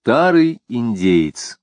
Старый индеец.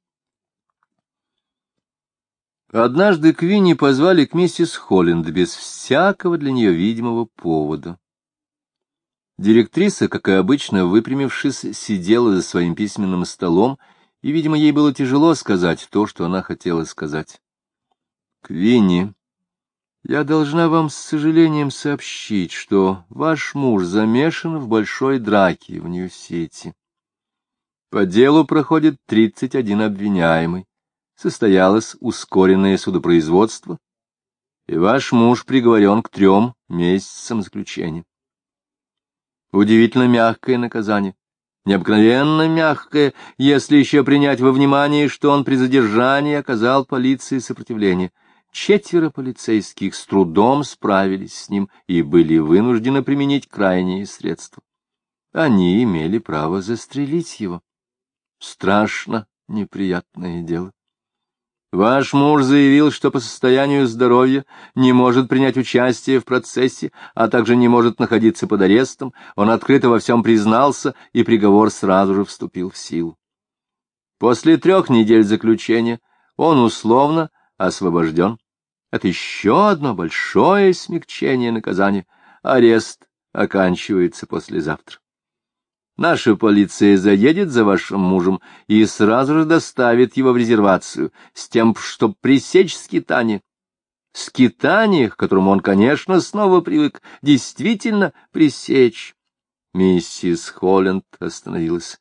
Однажды Квинни позвали к миссис Холланд без всякого для нее видимого повода. Директриса, как и обычно, выпрямившись, сидела за своим письменным столом, и, видимо, ей было тяжело сказать то, что она хотела сказать. «Квинни, я должна вам с сожалением сообщить, что ваш муж замешан в большой драке в Нью-Сити. По делу проходит 31 обвиняемый. Состоялось ускоренное судопроизводство, и ваш муж приговорен к 3 месяцам заключения. Удивительно мягкое наказание, необыкновенно мягкое, если еще принять во внимание, что он при задержании оказал полиции сопротивление. 4 полицейских с трудом справились с ним и были вынуждены применить крайние средства. Они имели право застрелить его. Страшно неприятное дело. Ваш муж заявил, что по состоянию здоровья не может принять участие в процессе, а также не может находиться под арестом. Он открыто во всем признался, и приговор сразу же вступил в силу. После 3 недель заключения он условно освобожден. Это еще одно большое смягчение наказания. Арест оканчивается послезавтра. Наша полиция заедет за вашим мужем и сразу же доставит его в резервацию, с тем, чтобы пресечь скитание. Скитание, к которому он, конечно, снова привык, действительно пресечь. Миссис Холланд остановилась.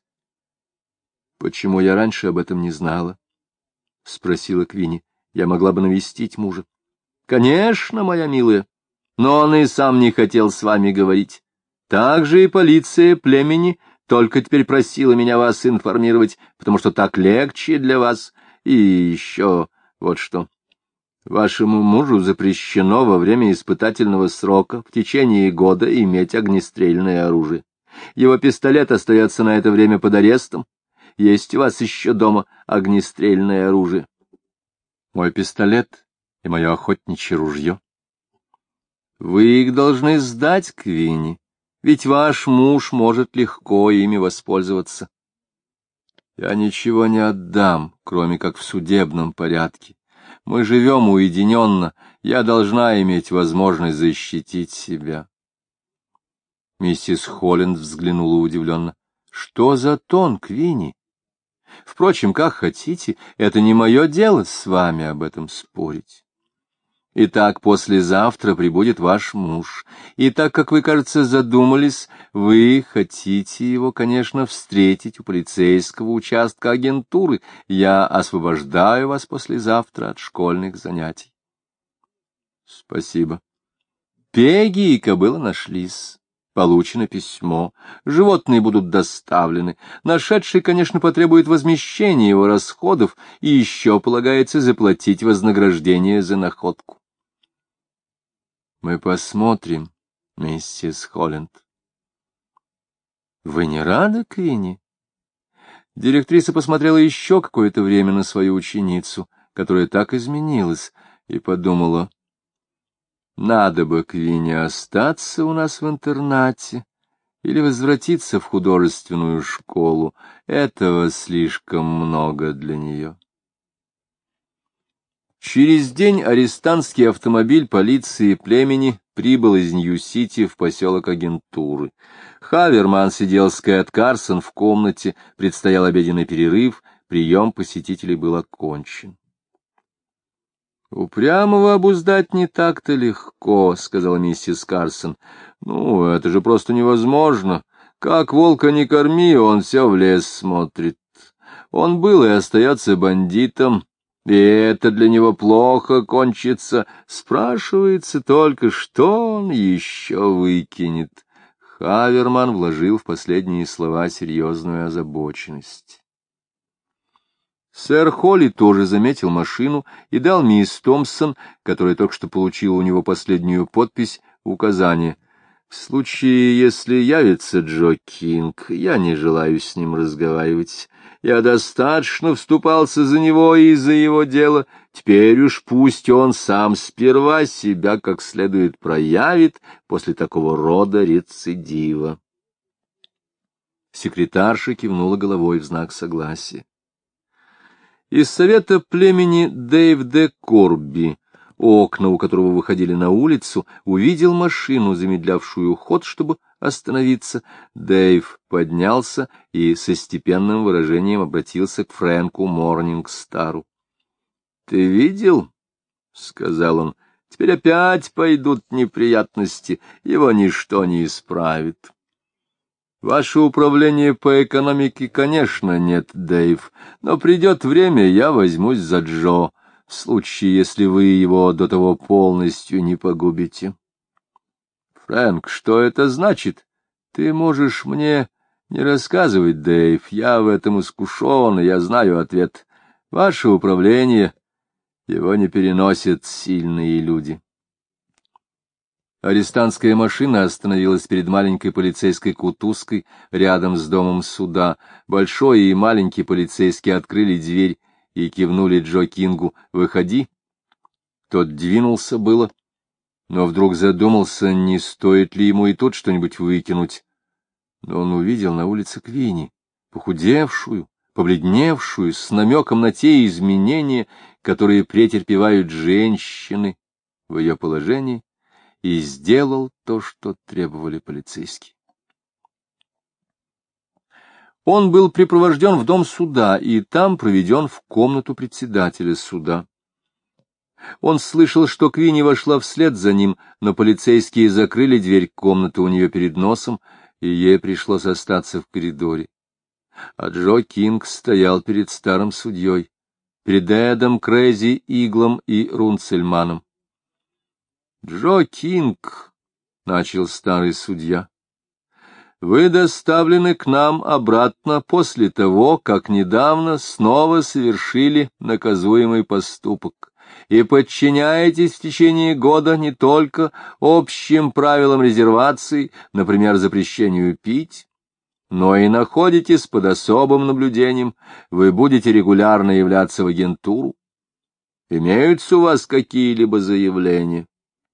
— Почему я раньше об этом не знала? — спросила Квинни. — Я могла бы навестить мужа. — Конечно, моя милая, но он и сам не хотел с вами говорить. Также и полиция племени только теперь просила меня вас информировать, потому что так легче для вас. И еще вот что. Вашему мужу запрещено во время испытательного срока в течение года иметь огнестрельное оружие. Его пистолет остается на это время под арестом. Есть у вас еще дома огнестрельное оружие? Мой пистолет и мое охотничье ружье. Вы их должны сдать, Квинни. Ведь ваш муж может легко ими воспользоваться. Я ничего не отдам, кроме как в судебном порядке. Мы живем уединенно, я должна иметь возможность защитить себя. Миссис Холланд взглянула удивленно. — Что за тон, Квинни? Впрочем, как хотите, это не мое дело с вами об этом спорить. Итак, послезавтра прибудет ваш муж, и так как вы, кажется, задумались, вы хотите его, конечно, встретить у полицейского участка агентуры. Я освобождаю вас послезавтра от школьных занятий. Спасибо. Пегги и кобыла нашлись. Получено письмо. Животные будут доставлены. Нашедший, конечно, потребует возмещения его расходов, и еще полагается заплатить вознаграждение за находку. Мы посмотрим, миссис Холланд. Вы не рады, Квинни? Директриса посмотрела еще какое-то время на свою ученицу, которая так изменилась, и подумала: надо бы, Квинни, остаться у нас в интернате или возвратиться в художественную школу. Этого слишком много для нее. Через день арестантский автомобиль полиции племени прибыл из Нью-Сити в поселок агентуры. Хаверман сидел с Кэт Карсон в комнате, предстоял обеденный перерыв, прием посетителей был окончен. — Упрямого обуздать не так-то легко, — сказала миссис Карсон. — Ну, это же просто невозможно. Как волка не корми, он все в лес смотрит. Он был и остается бандитом, и это для него плохо кончится. Спрашивается только, что он еще выкинет. Хаверман вложил в последние слова серьезную озабоченность. Сэр Холли тоже заметил машину и дал мисс Томпсон, которая только что получила у него последнюю подпись, указание: в случае, если явится Джо Кинг, я не желаю с ним разговаривать. Я достаточно вступался за него и за его дело. Теперь уж пусть он сам сперва себя как следует проявит после такого рода рецидива. Секретарша кивнула головой в знак согласия. Из совета племени Дэйв Д. Корби, окна у которого выходили на улицу, увидел машину, замедлявшую ход, чтобы остановиться. Дэйв поднялся и со степенным выражением обратился к Фрэнку Морнингстару. — Ты видел? — сказал он. — Теперь опять пойдут неприятности, его ничто не исправит. — Ваше управление по экономике, конечно, нет, Дэйв, но придет время, я возьмусь за Джо, в случае, если вы его до того полностью не погубите. — Фрэнк, что это значит? Ты можешь мне не рассказывать, Дэйв, я в этом искушен, и я знаю ответ. Ваше управление, его не переносят сильные люди. Арестантская машина остановилась перед маленькой полицейской кутузкой рядом с домом суда. Большой и маленький полицейские открыли дверь и кивнули Джо Кингу: «Выходи». Тот двинулся было, но вдруг задумался, не стоит ли ему и тут что-нибудь выкинуть. Но он увидел на улице Квинни, похудевшую, побледневшую, с намеком на те изменения, которые претерпевают женщины в ее положении, и сделал то, что требовали полицейские. Он был припровожден в дом суда и там проведен в комнату председателя суда. Он слышал, что Квинни вошла вслед за ним, но полицейские закрыли дверь комнаты у нее перед носом, и ей пришлось остаться в коридоре. А Джо Кинг стоял перед старым судьей, перед Эдом, Крэзи, Иглом и Рунцельманом. «Джо Кинг», — начал старый судья, — «вы доставлены к нам обратно после того, как недавно снова совершили наказуемый поступок и подчиняетесь в течение года не только общим правилам резервации, например, запрещению пить, но и находитесь под особым наблюдением, вы будете регулярно являться в агентуру. Имеются у вас какие-либо заявления?»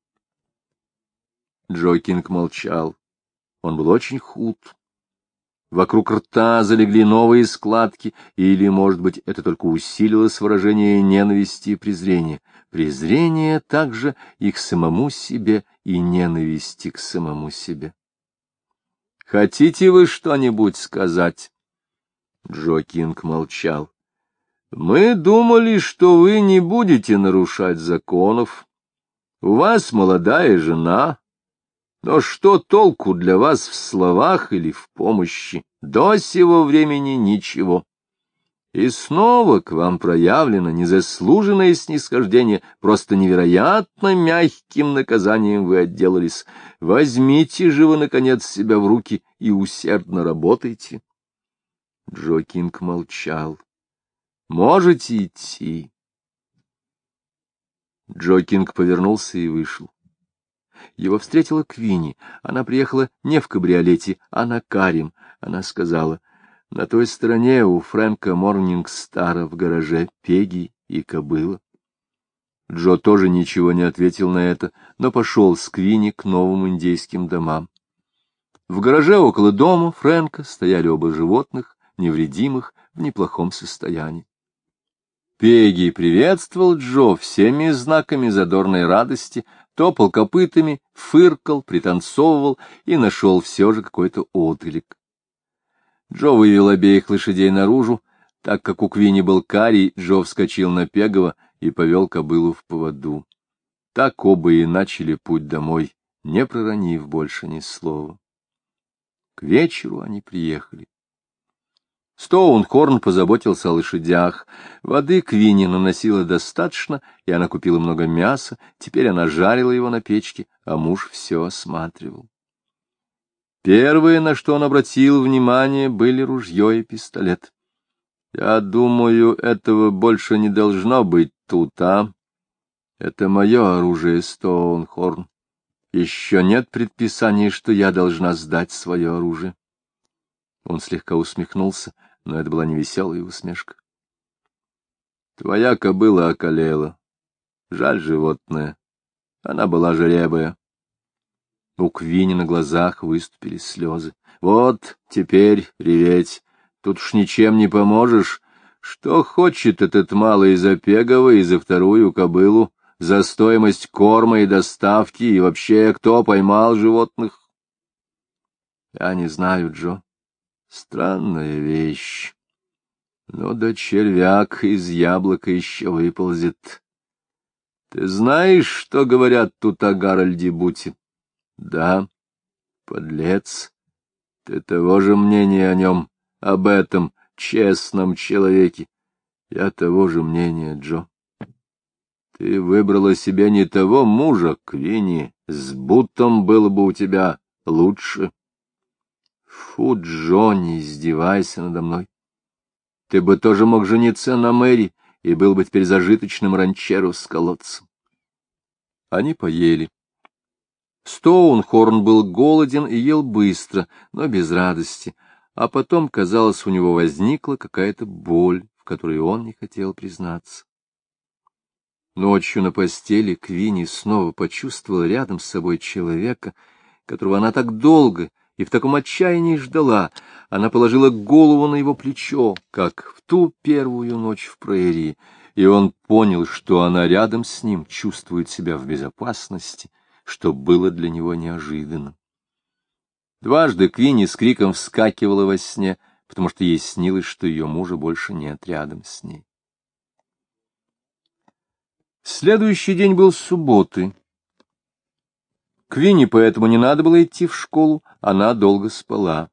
Джо Кинг молчал. Он был очень худ. Вокруг рта залегли новые складки, или, может быть, это только усилилось выражение ненависти и презрения. Презрение также и к самому себе, и ненависти к самому себе. «Хотите вы что-нибудь сказать?» Джо Кинг молчал. «Мы думали, что вы не будете нарушать законов. У вас молодая жена. Но что толку для вас в словах или в помощи? До сего времени ничего. И снова к вам проявлено незаслуженное снисхождение, просто невероятно мягким наказанием вы отделались. Возьмите же вы, наконец, себя в руки и усердно работайте». Джо Кинг молчал. «Можете идти». Джо Кинг повернулся и вышел. Его встретила Квинни. Она приехала не в кабриолете, а на карем. Она сказала: «На той стороне у Фрэнка Морнингстара в гараже Пегги и кобыла». Джо тоже ничего не ответил на это, но пошел с Квинни к новым индейским домам. В гараже около дома Фрэнка стояли оба животных, невредимых, в неплохом состоянии. Пегги приветствовал Джо всеми знаками задорной радости, топал копытами, фыркал, пританцовывал и нашел все же какой-то отклик. Джо вывел обеих лошадей наружу. Так как у Квинни был карий, Джо вскочил на Пегова и повел кобылу в поводу. Так оба и начали путь домой, не проронив больше ни слова. К вечеру они приехали. Стоунхорн позаботился о лошадях. Воды Квинни наносила достаточно, и она купила много мяса. Теперь она жарила его на печке, а муж все осматривал. Первое, на что он обратил внимание, были ружье и пистолет. «Я думаю, этого больше не должно быть тут, а? Это мое оружие, Стоунхорн. Еще нет предписания, что я должна сдать свое оружие». Он слегка усмехнулся, но это была невеселая усмешка. «Твоя кобыла околела. Жаль животное. Она была жеребая». У Квинни на глазах выступили слезы. Вот теперь реветь. Тут уж ничем не поможешь. Что хочет этот малый за Пегова и за вторую кобылу, за стоимость корма и доставки, и вообще кто поймал животных? Я не знаю, Джо. Странная вещь. Но да червяк из яблока еще выползет. Ты знаешь, что говорят тут о Гарольде Бути? Да, подлец. Ты того же мнения о нем, об этом честном человеке? Я того же мнения, Джо. Ты выбрала себе не того мужа, Квинни. С Бутом было бы у тебя лучше. Фу, Джо, не издевайся надо мной. Ты бы тоже мог жениться на Мэри и был бы теперь зажиточным ранчеро с колодцем. Они поели. Стоунхорн был голоден и ел быстро, но без радости, а потом, казалось, у него возникла какая-то боль, в которой он не хотел признаться. Ночью на постели Квинни снова почувствовала рядом с собой человека, которого она так долго и в таком отчаянии ждала. Она положила голову на его плечо, как в ту первую ночь в прерии, и он понял, что она рядом с ним чувствует себя в безопасности, что было для него неожиданно. Дважды Квинни с криком вскакивала во сне, потому что ей снилось, что ее мужа больше нет рядом с ней. Следующий день был субботы. Квинни поэтому не надо было идти в школу, она долго спала.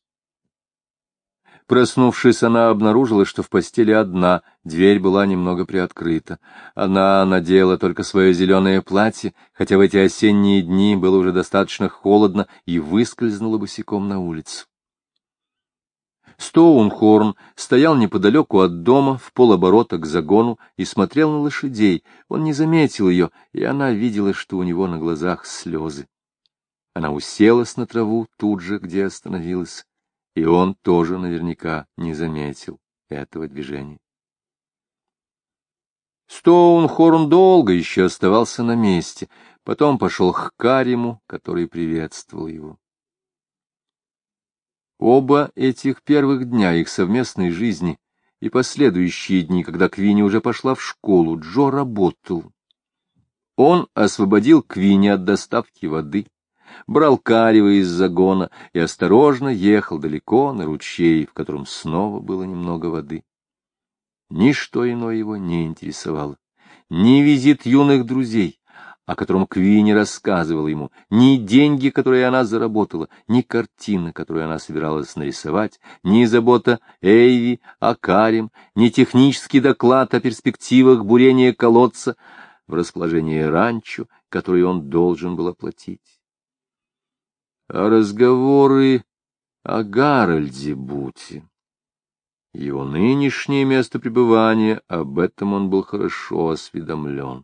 Проснувшись, она обнаружила, что в постели одна, дверь была немного приоткрыта. Она надела только свое зеленое платье, хотя в эти осенние дни было уже достаточно холодно, и выскользнула босиком на улицу. Стоунхорн стоял неподалеку от дома, в полоборота к загону, и смотрел на лошадей. Он не заметил ее, и она видела, что у него на глазах слезы. Она уселась на траву тут же, где остановилась, и он тоже наверняка не заметил этого движения. Стоунхорн долго еще оставался на месте, потом пошел к Кариму, который приветствовал его. Оба этих первых дня их совместной жизни и последующие дни, когда Квинни уже пошла в школу, Джо работал. Он освободил Квинни от доставки воды, брал Карима из загона и осторожно ехал далеко на ручей, в котором снова было немного воды. Ничто иное его не интересовало. Ни визит юных друзей, о котором Квинни рассказывала ему, ни деньги, которые она заработала, ни картины, которые она собиралась нарисовать, ни забота Эйви о Карим, ни технический доклад о перспективах бурения колодца в расположении ранчо, который он должен был оплатить. А разговоры о Гарольде Бути, его нынешнее место пребывания, об этом он был хорошо осведомлен.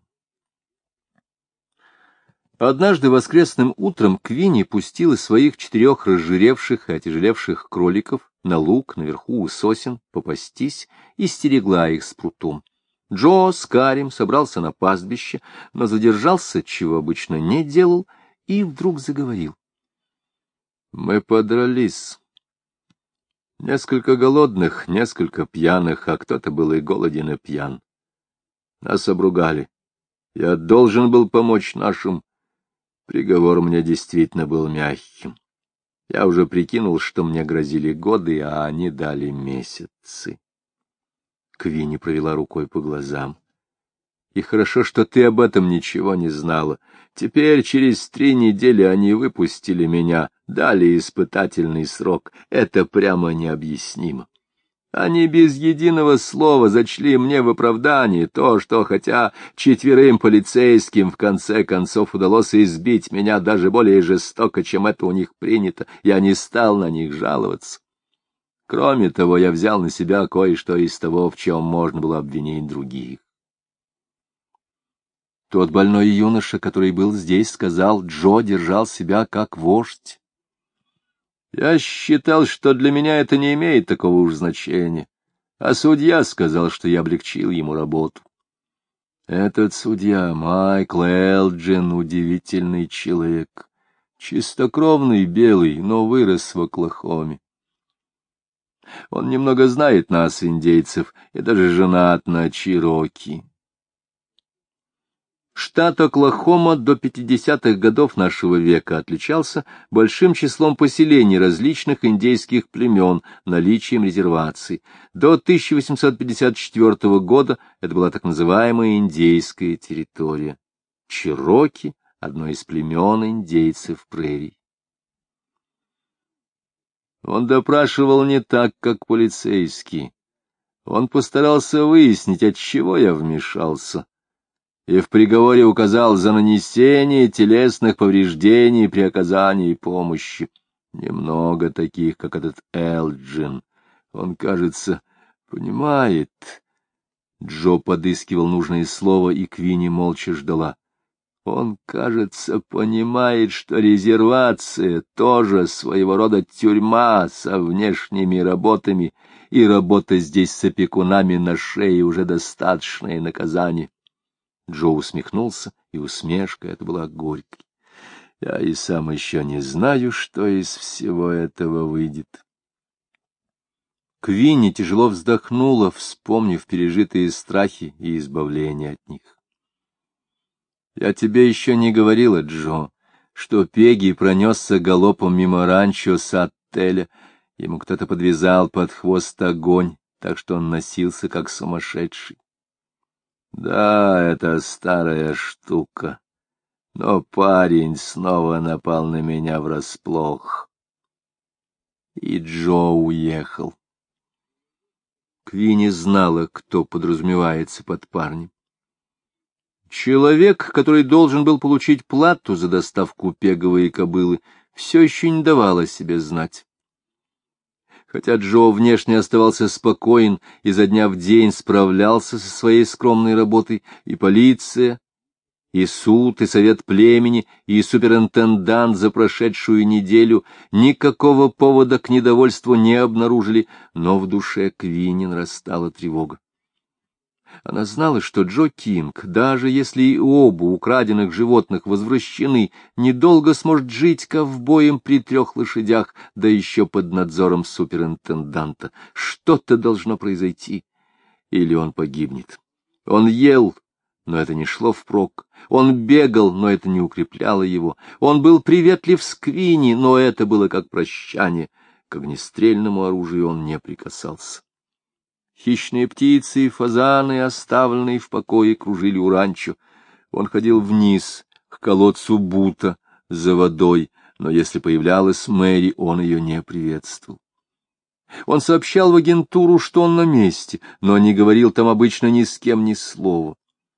Однажды воскресным утром Квинни пустила своих 4 разжиревших и отяжелевших кроликов на луг наверху у сосен попастись и стерегла их с прутом. Джо с Карим собрался на пастбище, но задержался, чего обычно не делал, и вдруг заговорил. Мы подрались. Несколько голодных, несколько пьяных, а кто-то был и голоден, и пьян. Нас обругали. Я должен был помочь нашим. Приговор мне действительно был мягким. Я уже прикинул, что мне грозили годы, а они дали месяцы. Квинни провела рукой по глазам. И хорошо, что ты об этом ничего не знала. Теперь через 3 недели они выпустили меня, дали испытательный срок. Это прямо необъяснимо. Они без единого слова зачли мне в оправдании то, что, хотя 4 полицейским в конце концов удалось избить меня даже более жестоко, чем это у них принято, я не стал на них жаловаться. Кроме того, я взял на себя кое-что из того, в чем можно было обвинить других. Тот больной юноша, который был здесь, сказал, Джо держал себя как вождь. Я считал, что для меня это не имеет такого уж значения, а судья сказал, что я облегчил ему работу. Этот судья, Майкл Элджин, удивительный человек. Чистокровный белый, но вырос в Оклахоме. Он немного знает нас, индейцев, и даже женат на Чироки. Штат Оклахома до 50-х годов нашего века отличался большим числом поселений различных индейских племен, наличием резерваций. До 1854 года это была так называемая индейская территория. Чироки — одно из племен индейцев прерий. Он допрашивал не так, как полицейский. Он постарался выяснить, отчего я вмешался, и в приговоре указал за нанесение телесных повреждений при оказании помощи. Немного таких, как этот Элджин. Он, кажется, понимает. Джо подыскивал нужное слово, и Квинни молча ждала. Он, кажется, понимает, что резервация тоже своего рода тюрьма со внешними работами, и работа здесь с опекунами на шее уже достаточное наказание. Джо усмехнулся, и усмешка эта была горькой. Я и сам еще не знаю, что из всего этого выйдет. Квинни тяжело вздохнула, вспомнив пережитые страхи и избавление от них. Я тебе еще не говорила, Джо, что Пегги пронесся галопом мимо ранчо Саттеля. Ему кто-то подвязал под хвост огонь, так что он носился как сумасшедший. Да, это старая штука, но парень снова напал на меня врасплох. И Джо уехал. Квинни знала, кто подразумевается под парнем. Человек, который должен был получить плату за доставку пеговой кобылы, все еще не давал о себе знать. Хотя Джо внешне оставался спокоен, изо дня в день справлялся со своей скромной работой, и полиция, и суд, и совет племени, и суперинтендант за прошедшую неделю никакого повода к недовольству не обнаружили, но в душе Квинни нарастала тревога. Она знала, что Джо Кинг, даже если и оба украденных животных возвращены, недолго сможет жить ковбоем при 3 лошадях, да еще под надзором суперинтенданта. Что-то должно произойти, или он погибнет. Он ел, но это не шло впрок. Он бегал, но это не укрепляло его. Он был приветлив с Квинни, но это было как прощание. К огнестрельному оружию он не прикасался. Хищные птицы и фазаны, оставленные в покое, кружили у ранчо. Он ходил вниз, к колодцу Бута, за водой, но если появлялась Мэри, он ее не приветствовал. Он сообщал в агентуру, что он на месте, но не говорил там обычно ни с кем ни слова.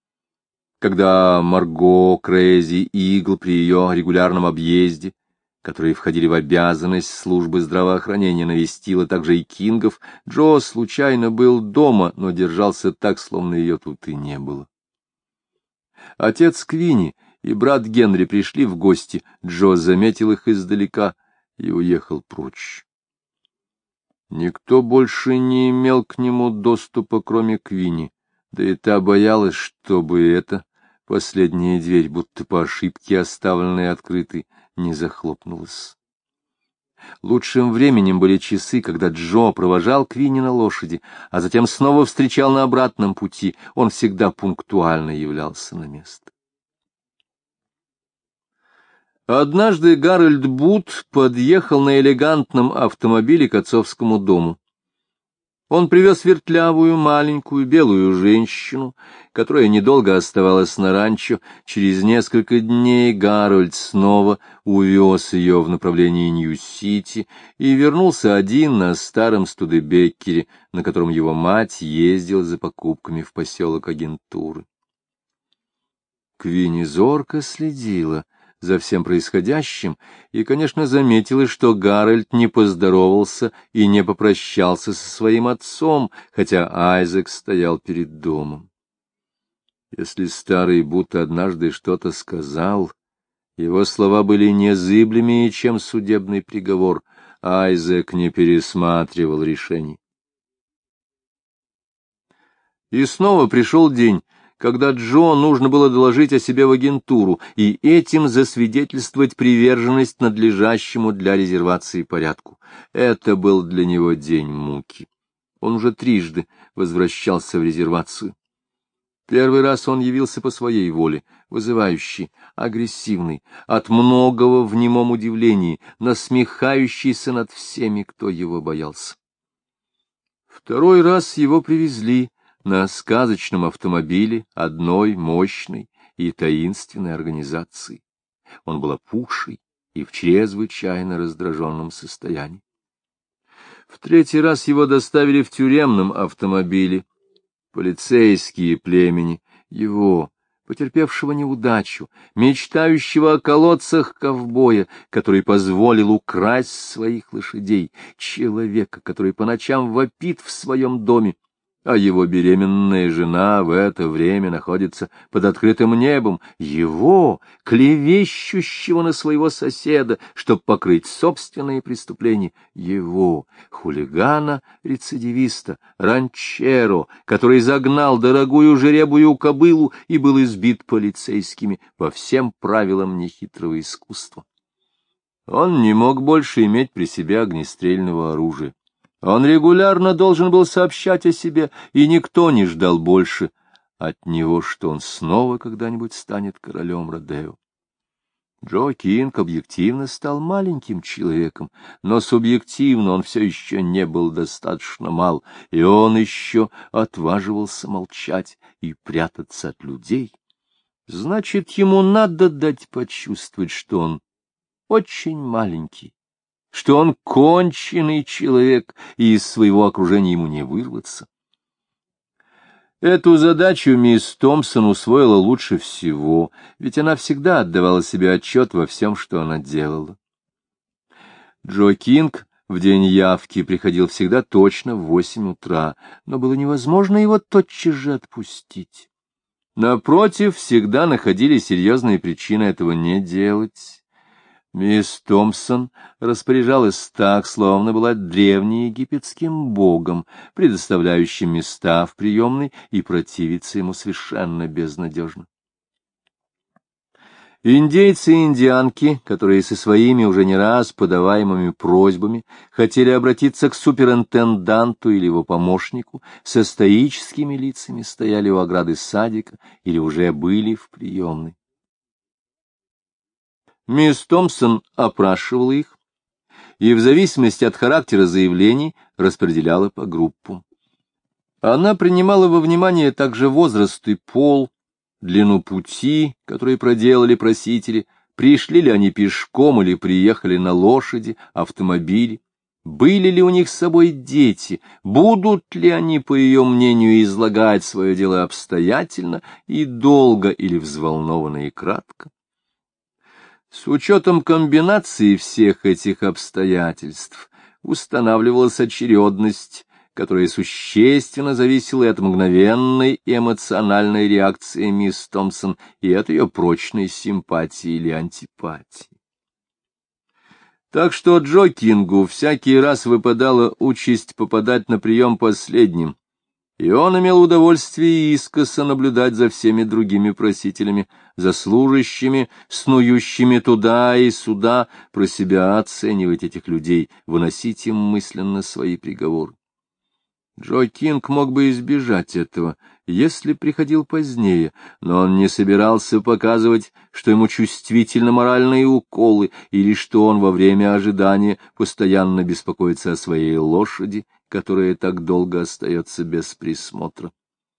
Когда Марго, Крейзи и Игл при ее регулярном объезде, которые входили в обязанность службы здравоохранения, навестила также и Кингов, Джо случайно был дома, но держался так, словно ее тут и не было. Отец Квинни и брат Генри пришли в гости, Джо заметил их издалека и уехал прочь. Никто больше не имел к нему доступа, кроме Квинни, да и та боялась, чтобы эта последняя дверь, будто по ошибке оставленная открытой, не захлопнулась. Лучшим временем были часы, когда Джо провожал Квинни на лошади, а затем снова встречал на обратном пути. Он всегда пунктуально являлся на место. Однажды Гарольд Бут подъехал на элегантном автомобиле к отцовскому дому. Он привез вертлявую, маленькую, белую женщину, которая недолго оставалась на ранчо. Через несколько дней Гарольд снова увез ее в направлении Нью-Сити и вернулся один на старом Студебеккере, на котором его мать ездила за покупками в поселок Агентуры. Квинни зорко следила за всем происходящим и, конечно, заметила, что Гарольд не поздоровался и не попрощался со своим отцом, хотя Айзек стоял перед домом. Если старый Бут однажды что-то сказал, его слова были незыблемее, чем судебный приговор. Айзек не пересматривал решений. И снова пришел день, когда Джо нужно было доложить о себе в агентуру и этим засвидетельствовать приверженность надлежащему для резервации порядку. Это был для него день муки. Он уже трижды возвращался в резервацию. Первый раз он явился по своей воле, вызывающий, агрессивный, от многого в немом удивлении, насмехающийся над всеми, кто его боялся. Второй раз его привезли на сказочном автомобиле одной мощной и таинственной организации. Он был опухший и в чрезвычайно раздраженном состоянии. В третий раз его доставили в тюремном автомобиле. Полицейские племени, его, потерпевшего неудачу, мечтающего о колодцах ковбоя, который позволил украсть своих лошадей, человека, который по ночам вопит в своем доме, а его беременная жена в это время находится под открытым небом, его, клевещущего на своего соседа, чтобы покрыть собственные преступления, его, хулигана-рецидивиста, ранчеро, который загнал дорогую жеребую кобылу и был избит полицейскими по всем правилам нехитрого искусства. Он не мог больше иметь при себе огнестрельного оружия. Он регулярно должен был сообщать о себе, и никто не ждал больше от него, что он снова когда-нибудь станет королем Родео. Джо Кинг объективно стал маленьким человеком, но субъективно он все еще не был достаточно мал, и он еще отваживался молчать и прятаться от людей. Значит, ему надо дать почувствовать, что он очень маленький, что он конченый человек, и из своего окружения ему не вырваться. Эту задачу мисс Томпсон усвоила лучше всего, ведь она всегда отдавала себе отчет во всем, что она делала. Джо Кинг в день явки приходил всегда точно в 8 утра, но было невозможно его тотчас же отпустить. Напротив, всегда находили серьезные причины этого не делать. Мисс Томпсон распоряжалась так, словно была древнеегипетским богом, предоставляющим места в приемной, и противиться ему совершенно безнадежно. Индейцы и индианки, которые со своими уже не раз подаваемыми просьбами хотели обратиться к суперинтенданту или его помощнику, со стоическими лицами стояли у ограды садика или уже были в приемной. Мисс Томпсон опрашивала их и в зависимости от характера заявлений распределяла по группам. Она принимала во внимание также возраст и пол, длину пути, которые проделали просители, пришли ли они пешком или приехали на лошади, автомобиле, были ли у них с собой дети, будут ли они, по ее мнению, излагать свое дело обстоятельно и долго или взволнованно и кратко. С учетом комбинации всех этих обстоятельств устанавливалась очередность, которая существенно зависела и от мгновенной эмоциональной реакции мисс Томпсон и от ее прочной симпатии или антипатии. Так что Джо Кингу всякий раз выпадала участь попадать на прием последним, и он имел удовольствие искоса наблюдать за всеми другими просителями, за служащими, снующими туда и сюда, про себя оценивать этих людей, выносить им мысленно свои приговоры. Джо Кинг мог бы избежать этого, если приходил позднее, но он не собирался показывать, что ему чувствительны моральные уколы или что он во время ожидания постоянно беспокоится о своей лошади, которая так долго остается без присмотра.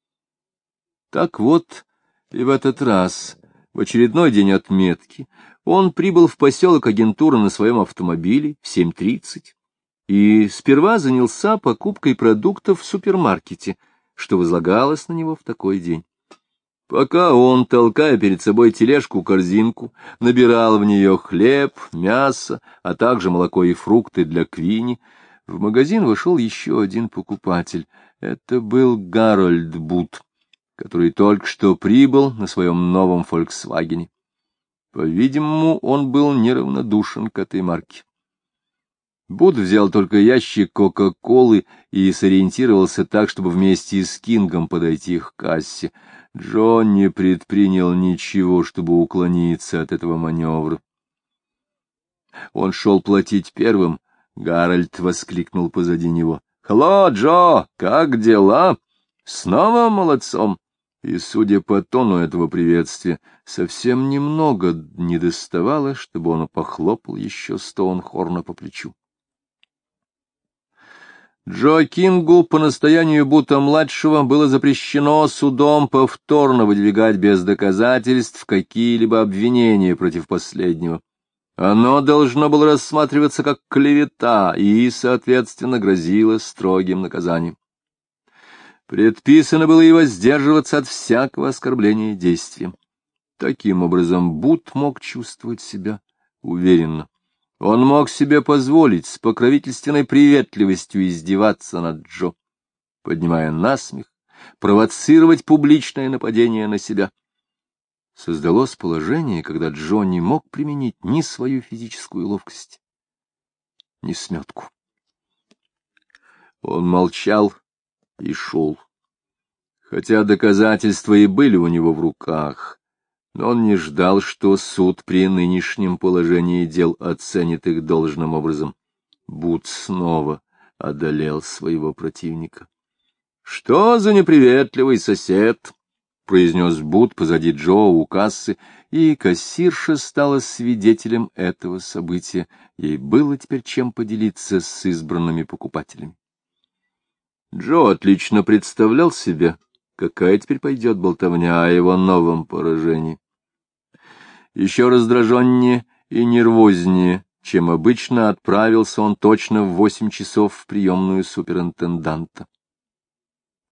Так вот, и в этот раз, в очередной день отметки, он прибыл в поселок агентуры на своем автомобиле в 7:30 и сперва занялся покупкой продуктов в супермаркете, что возлагалось на него в такой день. Пока он, толкая перед собой тележку-корзинку, набирал в нее хлеб, мясо, а также молоко и фрукты для Квинни, в магазин вошел еще один покупатель. Это был Гарольд Бут, который только что прибыл на своем новом «Фольксвагене». По-видимому, он был неравнодушен к этой марке. Буд взял только ящик Кока-Колы и сориентировался так, чтобы вместе с Кингом подойти к кассе. Джо не предпринял ничего, чтобы уклониться от этого маневра. Он шел платить первым. Гарольд воскликнул позади него. — Хелло, Джо, как дела? Снова молодцом. И, судя по тону этого приветствия, совсем немного недоставало, чтобы он похлопал еще Стоунхорна по плечу. Джо Кингу по настоянию Бута-младшего было запрещено судом повторно выдвигать без доказательств какие-либо обвинения против последнего. Оно должно было рассматриваться как клевета и, соответственно, грозило строгим наказанием. Предписано было и воздерживаться от всякого оскорбления действием. Таким образом, Бут мог чувствовать себя уверенно. Он мог себе позволить с покровительственной приветливостью издеваться над Джо, поднимая насмех, провоцировать публичное нападение на себя. Создалось положение, когда Джо не мог применить ни свою физическую ловкость, ни сметку. Он молчал и шел. Хотя доказательства и были у него в руках, но он не ждал, что суд при нынешнем положении дел оценит их должным образом. Бут снова одолел своего противника. — Что за неприветливый сосед? — произнес Бут позади Джо у кассы, и кассирша стала свидетелем этого события. Ей было теперь чем поделиться с избранными покупателями. Джо отлично представлял себе, какая теперь пойдет болтовня о его новом поражении. Еще раздраженнее и нервознее, чем обычно, отправился он точно в 8 часов в приемную суперинтенданта.